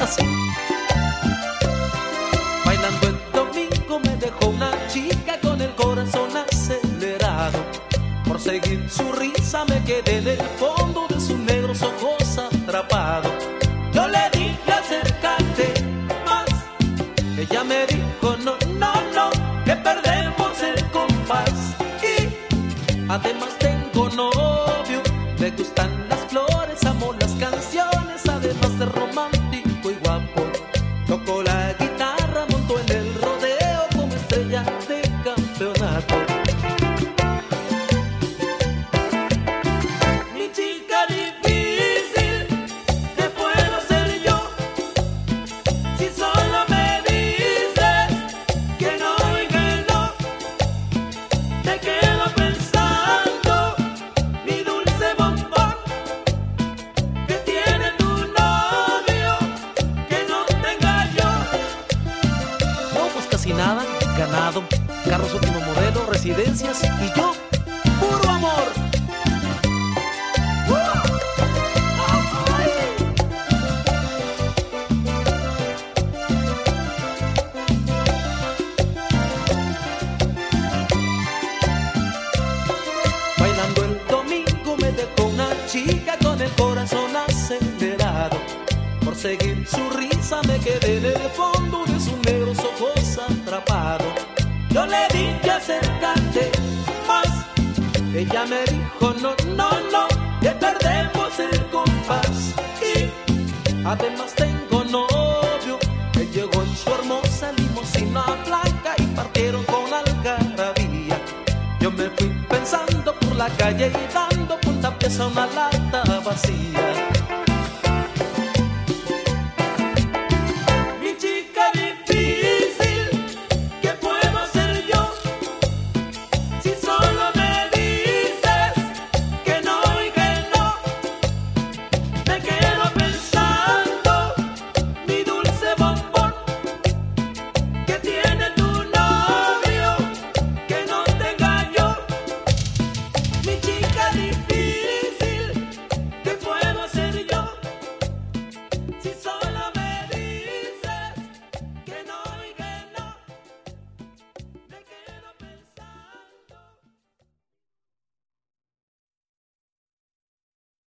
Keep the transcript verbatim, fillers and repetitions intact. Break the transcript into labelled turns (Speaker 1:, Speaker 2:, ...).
Speaker 1: así. Bailando el domingo me dejó una chica con el corazón acelerado. Por seguir su risa me quedé en el fondo de sus negros ojos atrapado. Yo le dije acércate más, ella me dijo no, no, no, que perdemos el compás. Y además tengo novio, le gustan las flores, amo las canciones, además de romántico y guapo. Toco la guitarra, monto en el rodeo como estrella de campeonato. Mi chica difícil, ¿qué puedo ser yo? Si solo me dices que no y que no, te quedo pensando, mi dulce bombón, que tiene tu novio, que no tenga yo. No, pues casi nada, ganado, carros último modelo, residencias y yo, puro amor. Bailando el domingo me dejó una chica con el corazón acelerado. Por seguir su risa me quedé en el fondo de sus negros ojos atrapado. Yo le dije acércate más, ella me dijo no, no, no, que perdemos el compás. Y además tengo novio, que llegó en su hermosa limusina blanca y partieron con algarabía. Yo me fui pensando por la calle y dando puntapiés a una lata vacía.